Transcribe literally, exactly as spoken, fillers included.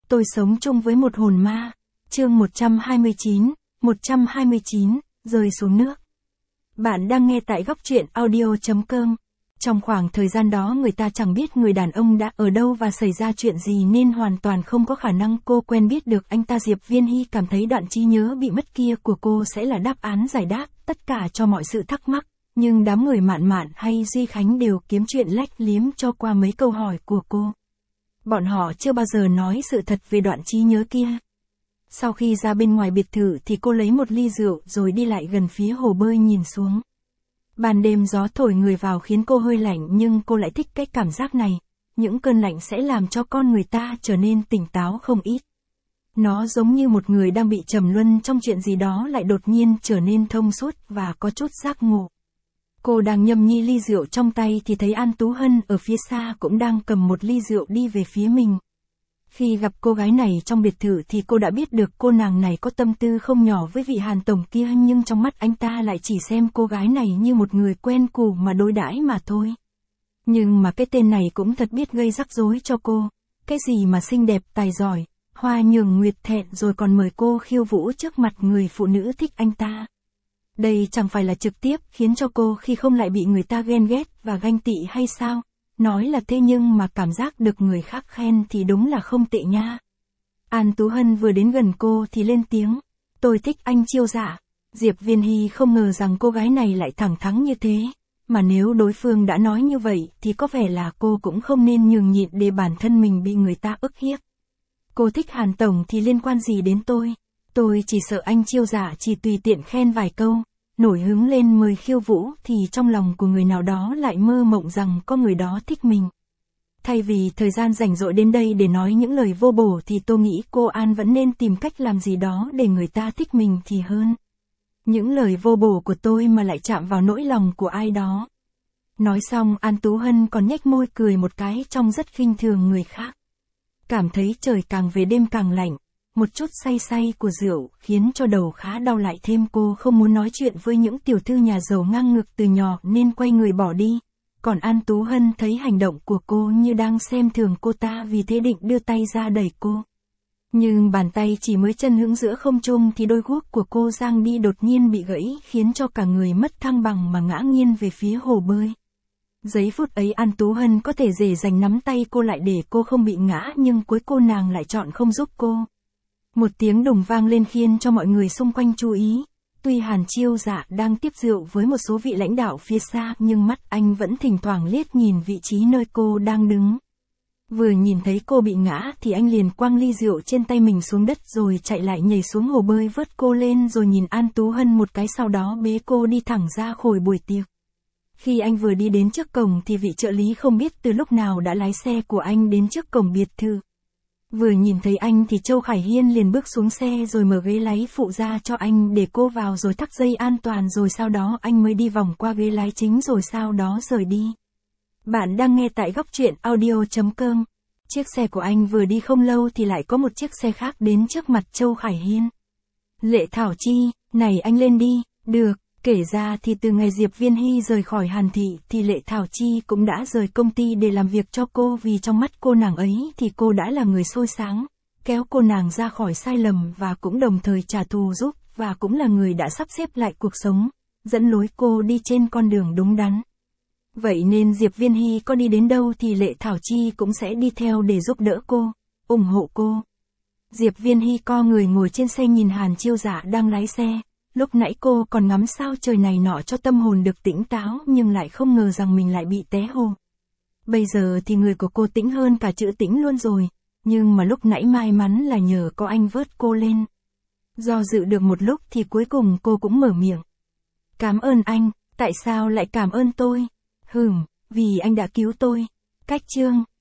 Tôi sống chung với một hồn ma. Chương một trăm hai mươi chín, một trăm hai mươi chín, rơi xuống nước. Bạn đang nghe tại góc truyện audio chấm com. Trong khoảng thời gian đó người ta chẳng biết người đàn ông đã ở đâu và xảy ra chuyện gì nên hoàn toàn không có khả năng cô quen biết được anh ta. Diệp Viên Hy cảm thấy đoạn trí nhớ bị mất kia của cô sẽ là đáp án giải đáp tất cả cho mọi sự thắc mắc, nhưng đám người Mạn Mạn hay Duy Khánh đều kiếm chuyện lách liếm cho qua mấy câu hỏi của cô. Bọn họ chưa bao giờ nói sự thật về đoạn trí nhớ kia. Sau khi ra bên ngoài biệt thự thì cô lấy một ly rượu rồi đi lại gần phía hồ bơi nhìn xuống. Ban đêm gió thổi người vào khiến cô hơi lạnh, nhưng cô lại thích cái cảm giác này. Những cơn lạnh sẽ làm cho con người ta trở nên tỉnh táo không ít. Nó giống như một người đang bị trầm luân trong chuyện gì đó lại đột nhiên trở nên thông suốt và có chút giác ngộ. Cô đang nhâm nhi ly rượu trong tay thì thấy An Tú Hân ở phía xa cũng đang cầm một ly rượu đi về phía mình. Khi gặp cô gái này trong biệt thự thì cô đã biết được cô nàng này có tâm tư không nhỏ với vị Hàn tổng kia, nhưng trong mắt anh ta lại chỉ xem cô gái này như một người quen cũ mà đối đãi mà thôi. Nhưng mà cái tên này cũng thật biết gây rắc rối cho cô. Cái gì mà xinh đẹp tài giỏi, hoa nhường nguyệt thẹn rồi còn mời cô khiêu vũ trước mặt người phụ nữ thích anh ta. Đây chẳng phải là trực tiếp khiến cho cô khi không lại bị người ta ghen ghét và ganh tị hay sao? Nói là thế nhưng mà cảm giác được người khác khen thì đúng là không tệ nha. An Tú Hân vừa đến gần cô thì lên tiếng. Tôi thích anh Chiêu Dạ. Diệp Viên Hy không ngờ rằng cô gái này lại thẳng thắn như thế. Mà nếu đối phương đã nói như vậy thì có vẻ là cô cũng không nên nhường nhịn để bản thân mình bị người ta ức hiếp. Cô thích Hàn tổng thì liên quan gì đến tôi? Tôi chỉ sợ anh Chiêu Dạ chỉ tùy tiện khen vài câu, nổi hứng lên mời khiêu vũ thì trong lòng của người nào đó lại mơ mộng rằng có người đó thích mình. Thay vì thời gian rảnh rỗi đến đây để nói những lời vô bổ thì tôi nghĩ cô An vẫn nên tìm cách làm gì đó để người ta thích mình thì hơn. Những lời vô bổ của tôi mà lại chạm vào nỗi lòng của ai đó. Nói xong An Tú Hân còn nhếch môi cười một cái trông rất khinh thường người khác. Cảm thấy trời càng về đêm càng lạnh. Một chút say say của rượu khiến cho đầu khá đau, lại thêm cô không muốn nói chuyện với những tiểu thư nhà giàu ngang ngược từ nhỏ nên quay người bỏ đi. Còn An Tú Hân thấy hành động của cô như đang xem thường cô ta, vì thế định đưa tay ra đẩy cô. Nhưng bàn tay chỉ mới chân hững giữa không trung thì đôi guốc của cô giang đi đột nhiên bị gãy, khiến cho cả người mất thăng bằng mà ngã nghiêng về phía hồ bơi. Giây phút ấy An Tú Hân có thể dễ dàng nắm tay cô lại để cô không bị ngã, nhưng cuối cô nàng lại chọn không giúp cô. Một tiếng đùng vang lên khiến cho mọi người xung quanh chú ý. Tuy Hàn Chiêu Dạ đang tiếp rượu với một số vị lãnh đạo phía xa, nhưng mắt anh vẫn thỉnh thoảng liếc nhìn vị trí nơi cô đang đứng. Vừa nhìn thấy cô bị ngã thì anh liền quăng ly rượu trên tay mình xuống đất rồi chạy lại nhảy xuống hồ bơi vớt cô lên, rồi nhìn An Tú Hân một cái, sau đó bế cô đi thẳng ra khỏi buổi tiệc. Khi anh vừa đi đến trước cổng thì vị trợ lý không biết từ lúc nào đã lái xe của anh đến trước cổng biệt thự. Vừa nhìn thấy anh thì Châu Khải Hiên liền bước xuống xe rồi mở ghế lái phụ ra cho anh để cô vào rồi thắt dây an toàn, rồi sau đó anh mới đi vòng qua ghế lái chính rồi sau đó rời đi. Bạn đang nghe tại góc truyện audio chấm com. Chiếc xe của anh vừa đi không lâu thì lại có một chiếc xe khác đến trước mặt Châu Khải Hiên. Lệ Thảo Chi, này anh lên đi. Được. Kể ra thì từ ngày Diệp Viên Hy rời khỏi Hàn Thị thì Lệ Thảo Chi cũng đã rời công ty để làm việc cho cô, vì trong mắt cô nàng ấy thì cô đã là người soi sáng, kéo cô nàng ra khỏi sai lầm và cũng đồng thời trả thù giúp, và cũng là người đã sắp xếp lại cuộc sống, dẫn lối cô đi trên con đường đúng đắn. Vậy nên Diệp Viên Hy có đi đến đâu thì Lệ Thảo Chi cũng sẽ đi theo để giúp đỡ cô, ủng hộ cô. Diệp Viên Hy co người ngồi trên xe nhìn Hàn Chiêu Dạ đang lái xe. Lúc nãy cô còn ngắm sao trời này nọ cho tâm hồn được tỉnh táo, nhưng lại không ngờ rằng mình lại bị té hồ. Bây giờ thì người của cô tĩnh hơn cả chữ tĩnh luôn rồi, nhưng mà lúc nãy may mắn là nhờ có anh vớt cô lên. Do dự được một lúc thì cuối cùng cô cũng mở miệng. Cảm ơn anh. Tại sao lại cảm ơn tôi? Hừm, vì anh đã cứu tôi. Cách chương.